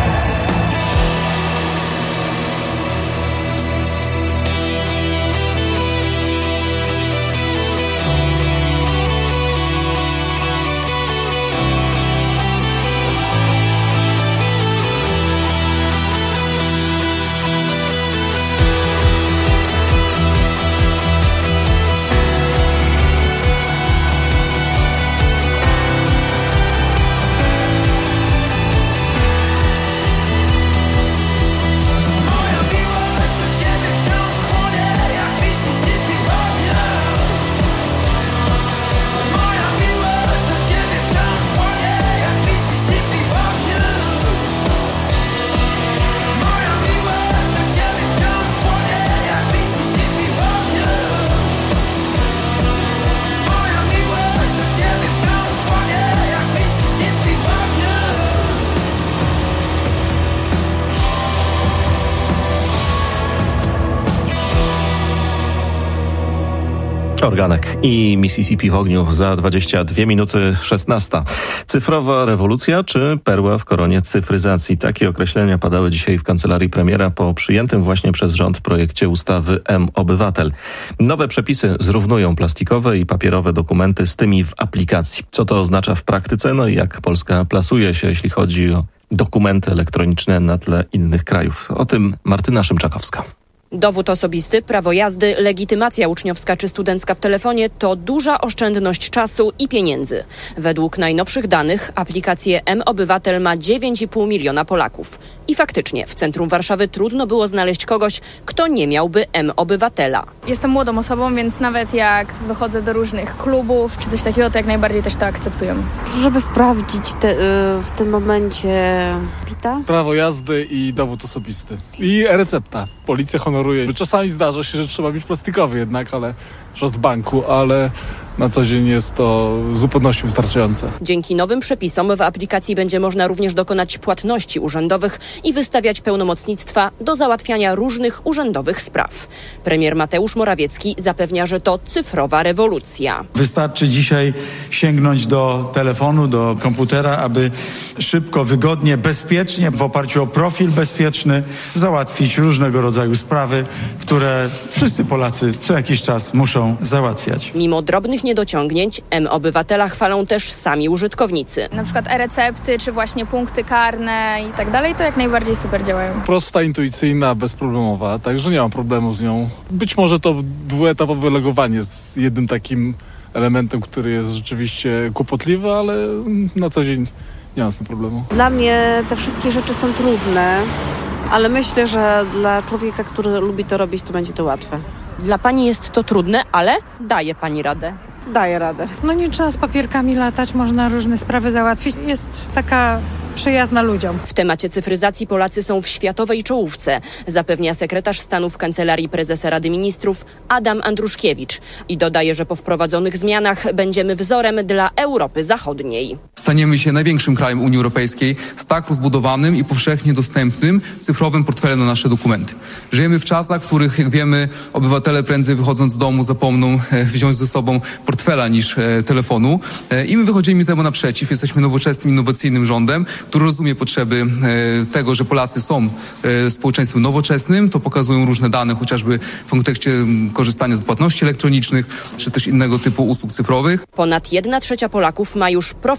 Organek i Mississippi w ogniu za 22 minuty 16. Cyfrowa rewolucja czy perła w koronie cyfryzacji? Takie określenia padały dzisiaj w kancelarii premiera po przyjętym właśnie przez rząd projekcie ustawy mObywatel. Nowe przepisy zrównują plastikowe i papierowe dokumenty z tymi w aplikacji. Co to oznacza w praktyce? No i jak Polska plasuje się, jeśli chodzi o dokumenty elektroniczne na tle innych krajów? O tym Martyna Szymczakowska. Dowód osobisty, prawo jazdy, legitymacja uczniowska czy studencka w telefonie to duża oszczędność czasu i pieniędzy. Według najnowszych danych aplikację mObywatel ma 9,5 miliona Polaków. I faktycznie w centrum Warszawy trudno było znaleźć kogoś, kto nie miałby mObywatela. Jestem młodą osobą, więc nawet jak wychodzę do różnych klubów czy coś takiego, to jak najbardziej też to akceptują. Żeby sprawdzić w tym momencie PIT-a? Prawo jazdy i dowód osobisty. I e-recepta. Policja honoruje. Czasami zdarza się, że trzeba mieć plastikowy jednak, ale od banku, ale na co dzień jest to w zupełności wystarczające. Dzięki nowym przepisom w aplikacji będzie można również dokonać płatności urzędowych i wystawiać pełnomocnictwa do załatwiania różnych urzędowych spraw. Premier Mateusz Morawiecki zapewnia, że to cyfrowa rewolucja. Wystarczy dzisiaj sięgnąć do telefonu, do komputera, aby szybko, wygodnie, bezpiecznie, w oparciu o profil bezpieczny załatwić różnego rodzaju sprawy, które wszyscy Polacy co jakiś czas muszą załatwiać. Mimo drobnych niedociągnięć mObywatela chwalą też sami użytkownicy. Na przykład e-recepty, czy właśnie punkty karne i tak dalej, to jak najbardziej super działają. Prosta, intuicyjna, bezproblemowa, także nie mam problemu z nią. Być może to dwuetapowe logowanie jest jednym takim elementem, który jest rzeczywiście kłopotliwy, ale na co dzień nie mam z tym problemu. Dla mnie te wszystkie rzeczy są trudne, ale myślę, że dla człowieka, który lubi to robić, to będzie to łatwe. Dla pani jest to trudne, ale daje pani radę. Daję radę. No nie trzeba z papierkami latać, można różne sprawy załatwić. Jest taka przyjazna ludziom. W temacie cyfryzacji Polacy są w światowej czołówce, zapewnia sekretarz stanu w Kancelarii Prezesa Rady Ministrów Adam Andruszkiewicz i dodaje, że po wprowadzonych zmianach będziemy wzorem dla Europy Zachodniej. Staniemy się największym krajem Unii Europejskiej z tak rozbudowanym i powszechnie dostępnym cyfrowym portfelem na nasze dokumenty. Żyjemy w czasach, w których, jak wiemy, obywatele prędzej wychodząc z domu zapomną wziąć ze sobą portfela niż telefonu i my wychodzimy temu naprzeciw. Jesteśmy nowoczesnym, innowacyjnym rządem, który rozumie potrzeby tego, że Polacy są społeczeństwem nowoczesnym. To pokazują różne dane, chociażby w kontekście korzystania z płatności elektronicznych, czy też innego typu usług cyfrowych. Ponad 1/3 Polaków ma już profil zaufania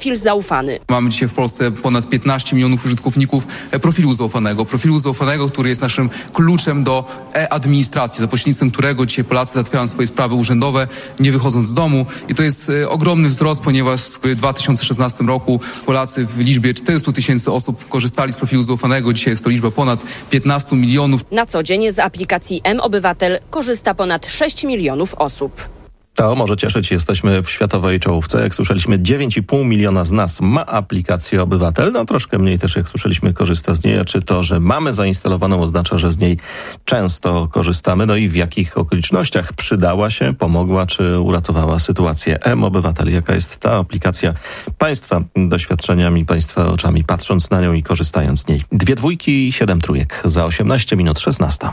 zaufany. Mamy dzisiaj w Polsce ponad 15 milionów użytkowników profilu zaufanego, który jest naszym kluczem do e-administracji, za pośrednictwem którego dzisiaj Polacy załatwiają swoje sprawy urzędowe, nie wychodząc z domu. I to jest ogromny wzrost, ponieważ w 2016 roku Polacy w liczbie 400 000 osób korzystali z profilu zaufanego. Dzisiaj jest to liczba ponad 15 milionów. Na co dzień z aplikacji mObywatel korzysta ponad 6 milionów osób. To może cieszyć, jesteśmy w światowej czołówce. Jak słyszeliśmy, 9,5 miliona z nas ma aplikację Obywatel. No troszkę mniej też, jak słyszeliśmy, korzysta z niej. A czy to, że mamy zainstalowaną, oznacza, że z niej często korzystamy? No i w jakich okolicznościach przydała się, pomogła czy uratowała sytuację mObywatel? Jaka jest ta aplikacja Państwa doświadczeniami, Państwa oczami, patrząc na nią i korzystając z niej? 2 dwójki i 7 trójek. Za 18 minut 16.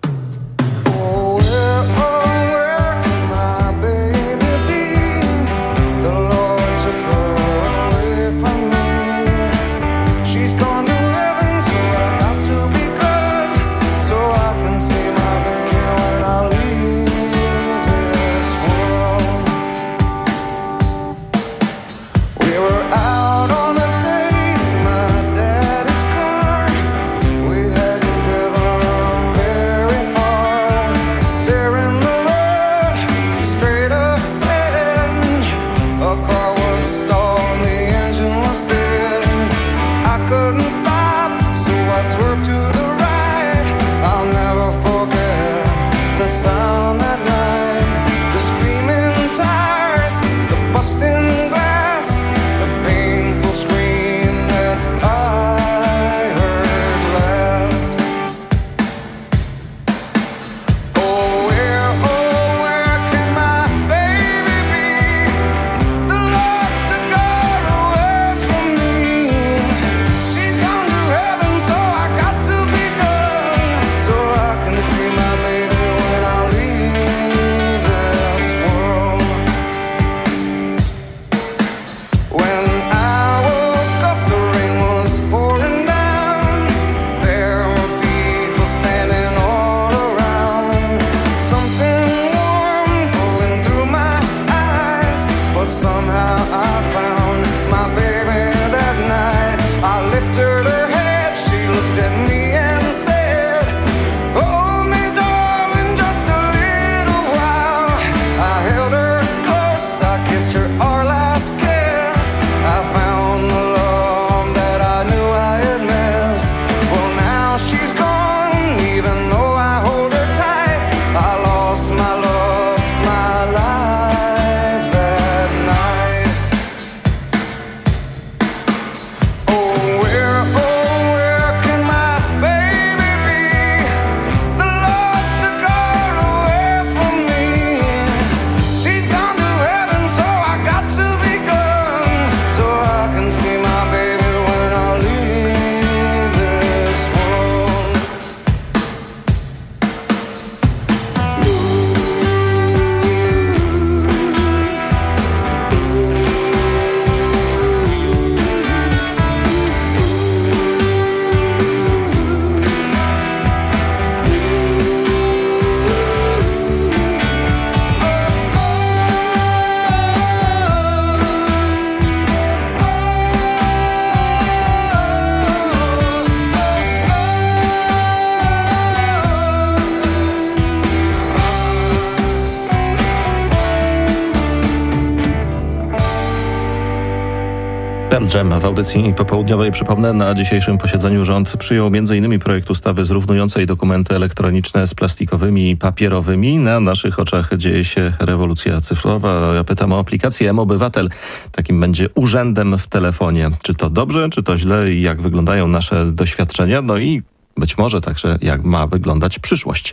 Jam w audycji popołudniowej. Przypomnę, na dzisiejszym posiedzeniu rząd przyjął m.in. projekt ustawy zrównującej dokumenty elektroniczne z plastikowymi i papierowymi. Na naszych oczach dzieje się rewolucja cyfrowa. Ja pytam o aplikację mObywatel. Takim będzie urzędem w telefonie. Czy to dobrze, czy to źle i jak wyglądają nasze doświadczenia? No i być może także jak ma wyglądać przyszłość.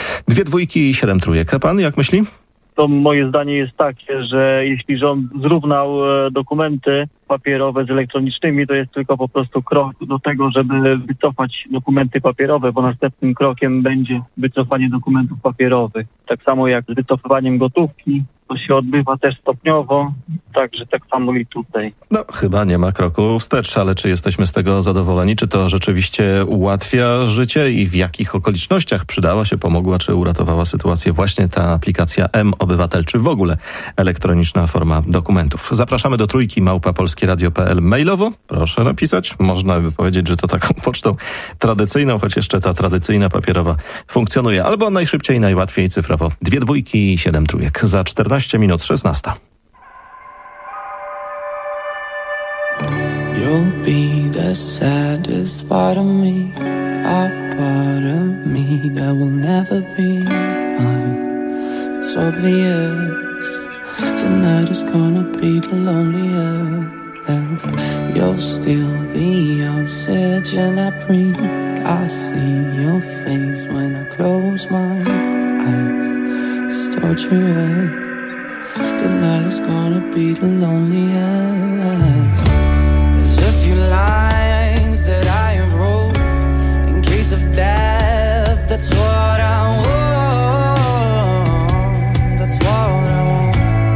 2 dwójki i 7 trójek. A pan jak myśli? To moje zdanie jest takie, że jeśli rząd zrównał dokumenty papierowe z elektronicznymi, to jest tylko po prostu krok do tego, żeby wycofać dokumenty papierowe, bo następnym krokiem będzie wycofanie dokumentów papierowych. Tak samo jak z wycofywaniem gotówki, to się odbywa też stopniowo, także tak samo i tutaj. No, chyba nie ma kroku wstecz, ale czy jesteśmy z tego zadowoleni? Czy to rzeczywiście ułatwia życie i w jakich okolicznościach przydała się, pomogła czy uratowała sytuację właśnie ta aplikacja mObywatel, czy w ogóle elektroniczna forma dokumentów? Zapraszamy do Trójki @polskieradio.pl. polskieradio.pl. Mailowo proszę napisać. Można by powiedzieć, że to taką pocztą tradycyjną, choć jeszcze ta tradycyjna papierowa funkcjonuje. Albo najszybciej, najłatwiej cyfrowo. 2 dwójki i 7 trójek. Za 14 minut 16. You'll be the saddest part of me, a part of me that will never be mine. It's obvious tonight is gonna be the loneliest. You're still the oxygen I breathe. I see your face when I close my eyes. It's torturous. Tonight is gonna be the loneliest. A few lines that I have wrote in case of death. That's what I want. That's what I want.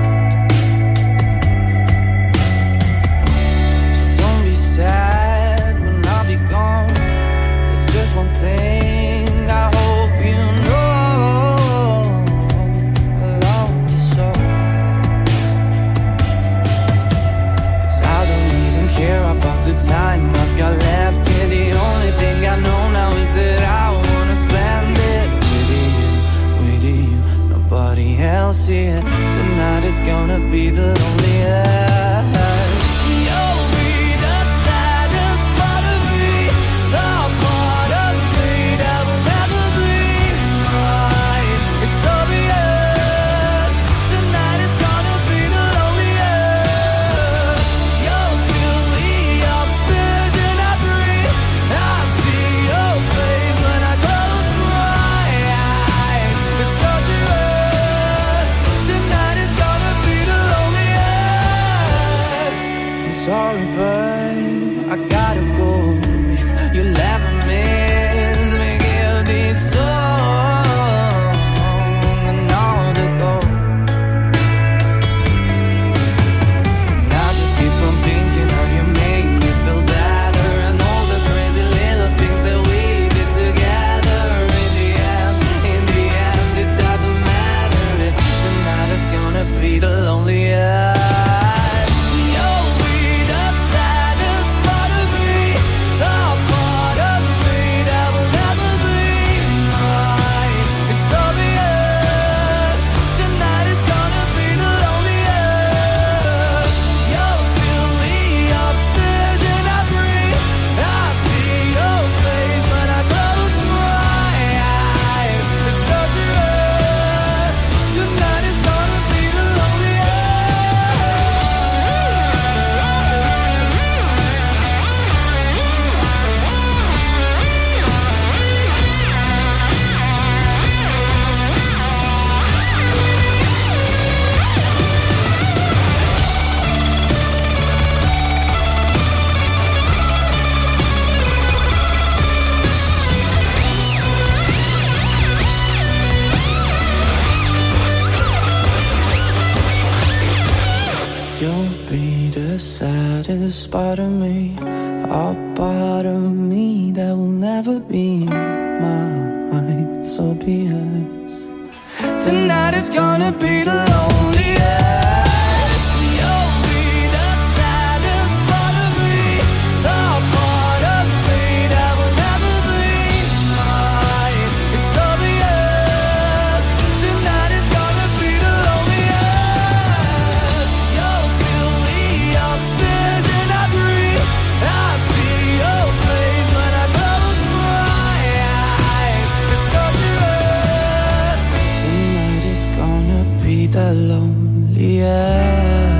So don't be sad when I'll be gone. There's just one thing I hope you know. I love you so. 'Cause I don't even care about the time I've got left here. The only thing I know now is that I wanna spend it with you, nobody else here. Tonight is gonna be the loneliest. You'll be the saddest part of me, the part of me that will never be mine. It's obvious, tonight is gonna be the loneliest. You'll feel the oxygen I breathe. I see your face when I close my eyes. It's torturous. Tonight is gonna be the loneliest. I'm sorry, but I gotta go. If you'll ever miss me, give this song another go. And I just keep on thinking how you make me feel better, and all the crazy little things that we did together. In the end, it doesn't matter if tonight is gonna be the loneliest. You'll be the saddest part of me, the part of me that will never be mine. It's obvious, tonight is gonna be the loneliest. You'll feel the oxygen I breathe. I see your face when I close my eyes. It's torturous. Tonight is gonna be the You'll be the saddest part of me, a part of me that will never be mine. So be it. Tonight is gonna be the loneliest. You'll be the saddest part of me, the part of me that will never be mine. It's obvious. Tonight is gonna be the loneliest. You'll feel the oxygen I breathe. I see your face when I close my eyes. It's torturous. Tonight is gonna be the loneliest.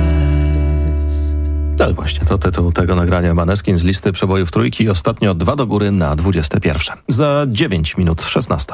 Tak, właśnie to tytuł tego nagrania. Maneskin z listy przebojów trójki i ostatnio 2 do góry na 21. Za 9 minut 16.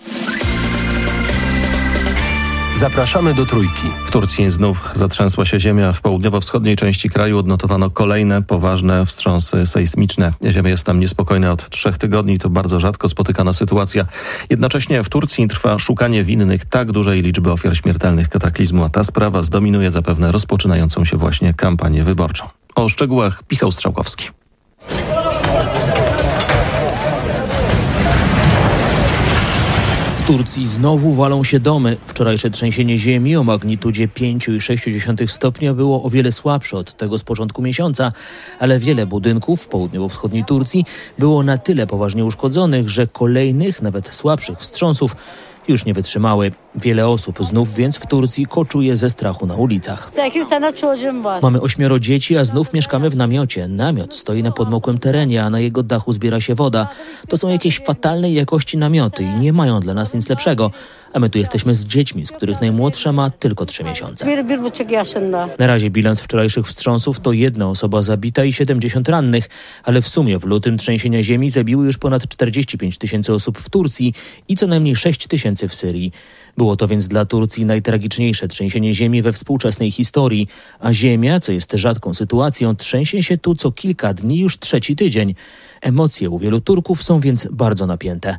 Zapraszamy do Trójki. W Turcji znów zatrzęsła się ziemia. W południowo-wschodniej części kraju odnotowano kolejne poważne wstrząsy sejsmiczne. Ziemia jest tam niespokojna od 3 tygodni. To bardzo rzadko spotykana sytuacja. Jednocześnie w Turcji trwa szukanie winnych tak dużej liczby ofiar śmiertelnych kataklizmu, a ta sprawa zdominuje zapewne rozpoczynającą się właśnie kampanię wyborczą. O szczegółach Michał Strzałkowski. W W Turcji znowu walą się domy. Wczorajsze trzęsienie ziemi o magnitudzie 5,6 stopnia było o wiele słabsze od tego z początku miesiąca, ale wiele budynków w południowo-wschodniej Turcji było na tyle poważnie uszkodzonych, że kolejnych, nawet słabszych wstrząsów już nie wytrzymały. Wiele osób znów więc w Turcji koczuje ze strachu na ulicach. Mamy 8 dzieci, a znów mieszkamy w namiocie. Namiot stoi na podmokłym terenie, a na jego dachu zbiera się woda. To są jakieś fatalnej jakości namioty i nie mają dla nas nic lepszego. A my tu jesteśmy z dziećmi, z których najmłodsza ma tylko 3 miesiące. Na razie bilans wczorajszych wstrząsów to 1 osoba zabita i 70 rannych, ale w sumie w lutym trzęsienia ziemi zabiły już ponad 45 000 osób w Turcji i co najmniej 6 000 w Syrii. Było to więc dla Turcji najtragiczniejsze trzęsienie ziemi we współczesnej historii, a ziemia, co jest rzadką sytuacją, trzęsie się tu co kilka dni już 3. tydzień. Emocje u wielu Turków są więc bardzo napięte.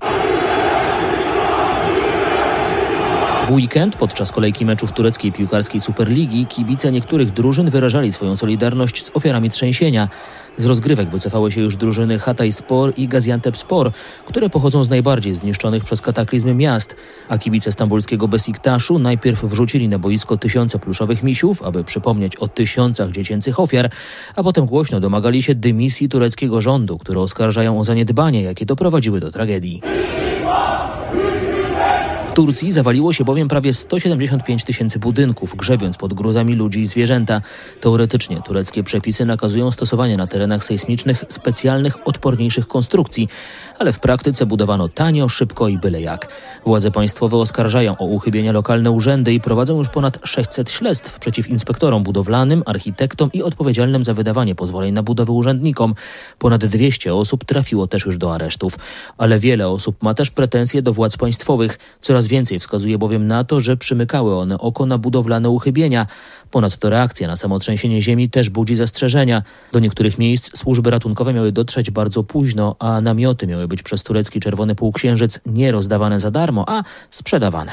W weekend, podczas kolejki meczów tureckiej piłkarskiej Superligi, kibice niektórych drużyn wyrażali swoją solidarność z ofiarami trzęsienia. Z rozgrywek wycofały się już drużyny Hatayspor i Gaziantepspor, które pochodzą z najbardziej zniszczonych przez kataklizmy miast, a kibice stambulskiego Besiktaszu najpierw wrzucili na boisko 1000 pluszowych misiów, aby przypomnieć o 1000 dziecięcych ofiar, a potem głośno domagali się dymisji tureckiego rządu, które oskarżają o zaniedbania, jakie doprowadziły do tragedii. W Turcji zawaliło się bowiem prawie 175 000 budynków, grzebiąc pod gruzami ludzi i zwierzęta. Teoretycznie tureckie przepisy nakazują stosowanie na terenach sejsmicznych specjalnych, odporniejszych konstrukcji, ale w praktyce budowano tanio, szybko i byle jak. Władze państwowe oskarżają o uchybienia lokalne urzędy i prowadzą już ponad 600 śledztw przeciw inspektorom budowlanym, architektom i odpowiedzialnym za wydawanie pozwoleń na budowę urzędnikom. Ponad 200 osób trafiło też już do aresztów. Ale wiele osób ma też pretensje do władz państwowych. Coraz więcej wskazuje bowiem na to, że przymykały one oko na budowlane uchybienia. Ponadto reakcja na samo trzęsienie ziemi też budzi zastrzeżenia. Do niektórych miejsc służby ratunkowe miały dotrzeć bardzo późno, a namioty miały być przez turecki Czerwony Półksiężyc nie rozdawane za darmo, a sprzedawane.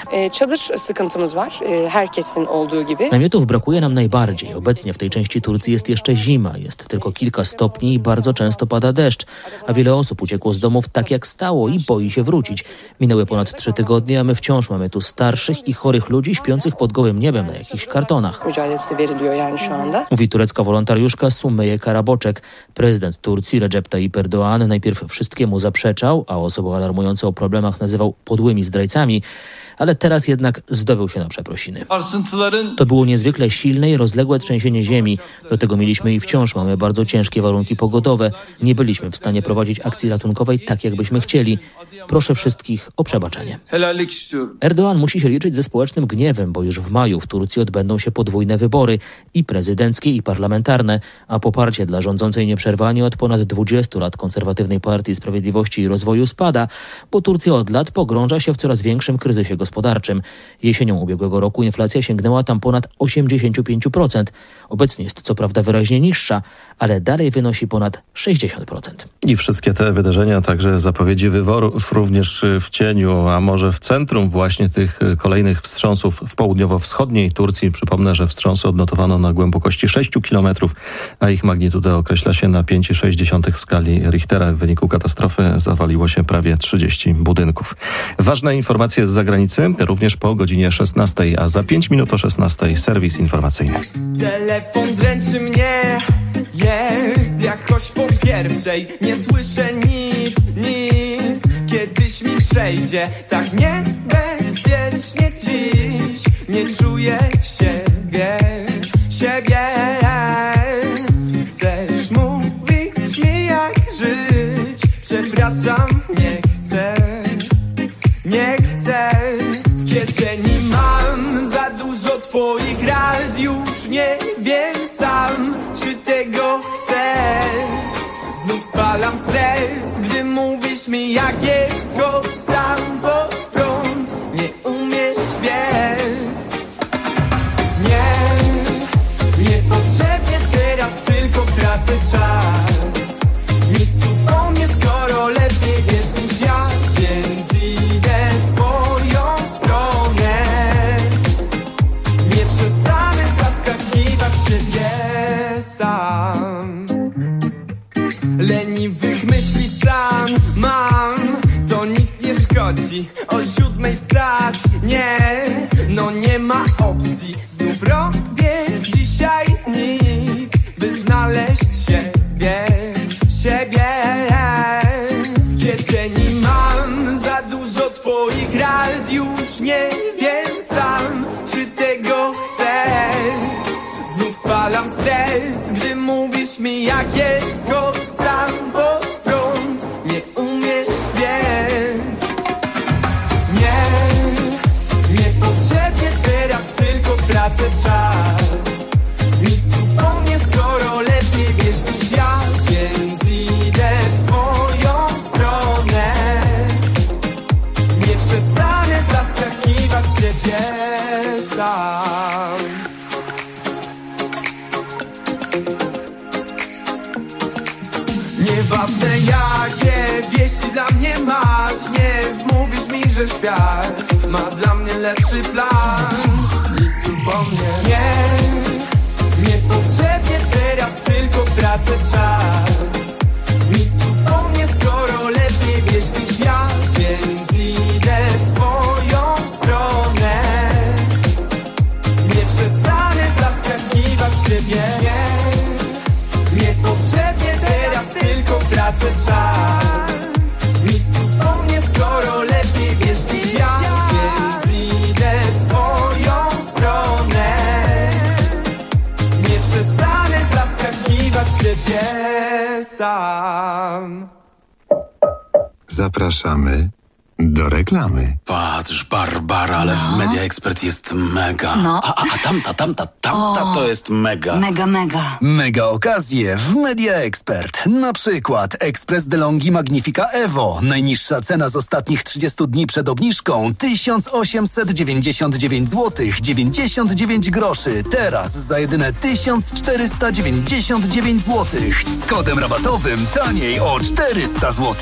Namiotów brakuje nam najbardziej. Obecnie w tej części Turcji jest jeszcze zima, jest tylko kilka stopni i bardzo często pada deszcz, a wiele osób uciekło z domów tak jak stało i boi się wrócić. Minęły ponad 3 tygodnie, a my wciąż mamy tu starszych i chorych ludzi śpiących pod gołym niebem na jakichś kartonach. Mówi turecka wolontariuszka Sumeyye Karaboczek. Prezydent Turcji Recep Tayyip Erdoğan najpierw wszystkiemu zaprzeczał, a osoby alarmujące o problemach nazywał podłymi zdrajcami, ale teraz jednak zdobył się na przeprosiny. To było niezwykle silne i rozległe trzęsienie ziemi. Do tego mieliśmy i wciąż mamy bardzo ciężkie warunki pogodowe. Nie byliśmy w stanie prowadzić akcji ratunkowej tak, jakbyśmy chcieli. Proszę wszystkich o przebaczenie. Erdoğan musi się liczyć ze społecznym gniewem, bo już w maju w Turcji odbędą się podwójne wybory, i prezydenckie, i parlamentarne, a poparcie dla rządzącej nieprzerwanie od ponad 20 lat konserwatywnej Partii Sprawiedliwości i Rozwoju spada, bo Turcja od lat pogrąża się w coraz większym kryzysie gospodarczym. Jesienią ubiegłego roku inflacja sięgnęła tam ponad 85%. Obecnie jest co prawda wyraźnie niższa, ale dalej wynosi ponad 60%. I wszystkie te wydarzenia, także zapowiedzi wyborów również w cieniu, a może w centrum właśnie tych kolejnych wstrząsów w południowo-wschodniej Turcji. Przypomnę, że wstrząsy odnotowano na głębokości 6 kilometrów, a ich magnitudę określa się na 5,6 w skali Richtera. W wyniku katastrofy zawaliło się prawie 30 budynków. Ważne informacje z zagranicy również po godzinie 16, a za 5 minut o 16 serwis informacyjny. Telefon dręczy mnie, jest jakoś po pierwszej. Nie słyszę nic, kiedyś mi przejdzie. Tak niebezpiecznie dziś, nie czuję siebie. Chcesz mówić mi jak żyć? Przepraszam, nie chcę. W kieszeni mam za dużo twoich rad, już nie wiem sam, czy tego chcę. Znów spalam stres, gdy mówisz mi jak jest, choć sam pod prąd nie umiesz biec. Niepotrzebnie teraz tylko tracę czas. Nic tu po mnie, skoro lepiej wiesz niż ja, więc idę w swoją stronę. Nie przestanę zaskakiwać siebie sam. Leniwych myśli sam mam, to nic nie szkodzi. opcji o 7:00 wstać. Nie, no nie ma opcji. Znów robię dzisiaj nic, by znaleźć siebie. W kieszeni mam za dużo twoich rad. Już nie wiem sam, czy tego chcę. Znów spalam stres, gdy mówisz mi jak jest. Chodź sam pod prąd, nie umiesz więc. Niepotrzebnie teraz tylko tracę czas. Nic tu po mnie, skoro lepiej wiesz niż ja. Więc idę w swoją stronę. Nie przestanę zaskakiwać siebie sam. Nieważne jakie wieści dla mnie masz. Nie mówisz mi, że świat ma dla mnie lepszy plan. Nic tu po mnie. Niepotrzebnie teraz tylko tracę czas. Nic tu po mnie, skoro lepiej wiesz niż ja. Więc idę w swoją stronę. Nie przestanę zaskakiwać siebie. Niepotrzebnie teraz tylko tracę czas. Nic tu po mnie, skoro lepiej wiesz niż ja. Więc idę w swoją stronę. Nie przestanę zaskakiwać siebie sam. Zapraszamy do reklamy. Patrz, Barbara, ale w Media Expert jest mega. No. A tamta to jest mega. Mega. Mega okazje w Media Expert. Na przykład Express DeLonghi Magnifica Evo. Najniższa cena z ostatnich 30 dni przed obniżką 1899 zł 99 groszy. Teraz za jedyne 1499 zł. Z kodem rabatowym taniej o 400 zł.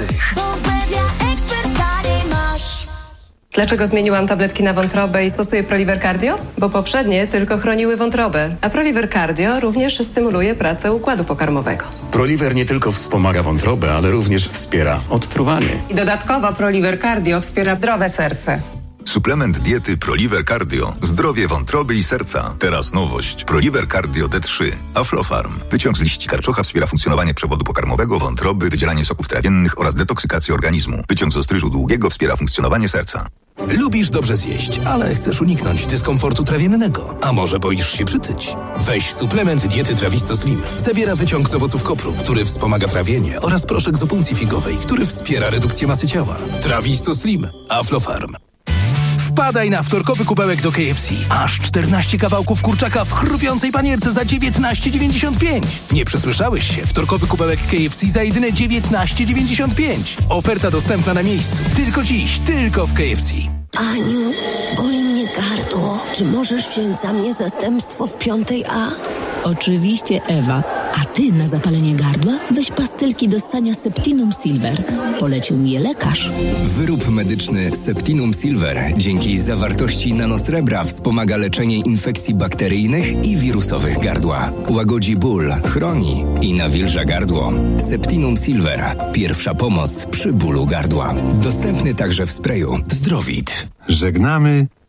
Dlaczego zmieniłam tabletki na wątrobę i stosuję Proliver Cardio? Bo poprzednie tylko chroniły wątrobę, a Proliver Cardio również stymuluje pracę układu pokarmowego. Proliver nie tylko wspomaga wątrobę, ale również wspiera odtruwanie. I dodatkowo Proliver Cardio wspiera zdrowe serce. Suplement diety Proliver Cardio. Zdrowie wątroby i serca. Teraz nowość. Proliver Cardio D3. Aflofarm. Wyciąg z liści karczocha wspiera funkcjonowanie przewodu pokarmowego, wątroby, wydzielanie soków trawiennych oraz detoksykację organizmu. Wyciąg z ostryżu długiego wspiera funkcjonowanie serca. Lubisz dobrze zjeść, ale chcesz uniknąć dyskomfortu trawiennego. A może boisz się przytyć? Weź suplement diety Trawisto Slim. Zawiera wyciąg z owoców kopru, który wspomaga trawienie, oraz proszek z opuncji figowej, który wspiera redukcję masy ciała. Trawisto Slim. Aflofarm. Wpadaj na wtorkowy kubełek do KFC. Aż 14 kawałków kurczaka w chrupiącej panierce za 19,95. Nie przesłyszałeś się. Wtorkowy kubełek KFC za jedyne 19,95. Oferta dostępna na miejscu. Tylko dziś, tylko w KFC. Aniu, boli mnie gardło. Czy możesz wziąć za mnie zastępstwo w 5A? Oczywiście, Ewa. A ty na zapalenie gardła weź pastylki do ssania Septinum Silver. Polecił mi je lekarz. Wyrób medyczny Septinum Silver dzięki zawartości nanosrebra wspomaga leczenie infekcji bakteryjnych i wirusowych gardła. Łagodzi ból, chroni i nawilża gardło. Septinum Silver. Pierwsza pomoc przy bólu gardła. Dostępny także w sprayu Zdrowit. Żegnamy